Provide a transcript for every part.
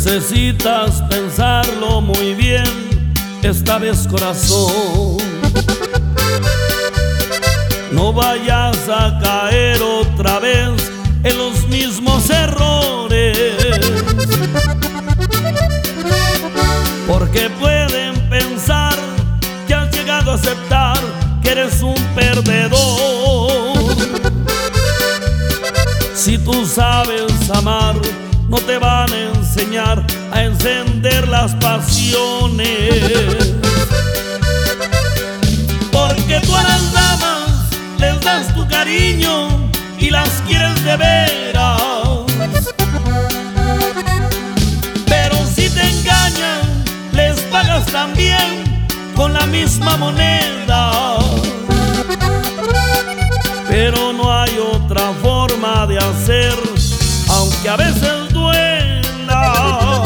Necesitas pensarlo muy bien esta vez, corazón. No vayas a caer otra vez en los mismos errores, porque pueden pensar que has llegado a aceptar que eres un perdedor. Si tú sabes amar, no te van a enseñar a encender las pasiones, porque tú a las damas les das tu cariño y las quieres de veras. Pero si te engañan, les pagas también con la misma moneda. Pero no hay otra forma de hacer, aunque a veces duela,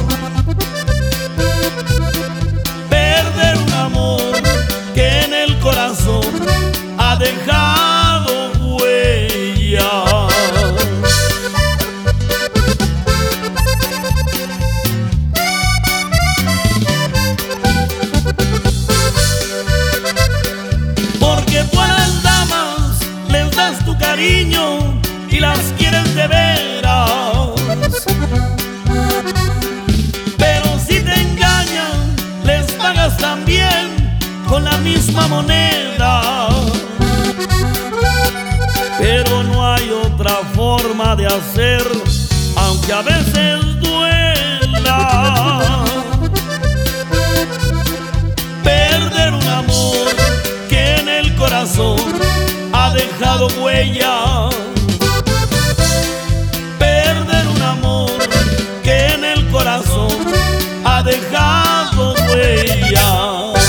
perder un amor que en el corazón ha dejado huella. Porque tú a las damas les das tu cariño y las quieres de veras. Pero si te engañan, les pagas también con la misma moneda. Pero no hay otra forma de hacer, aunque a veces duela, perder un amor que en el corazón ha dejado huella. Perder un amor que en el corazón ha dejado huella.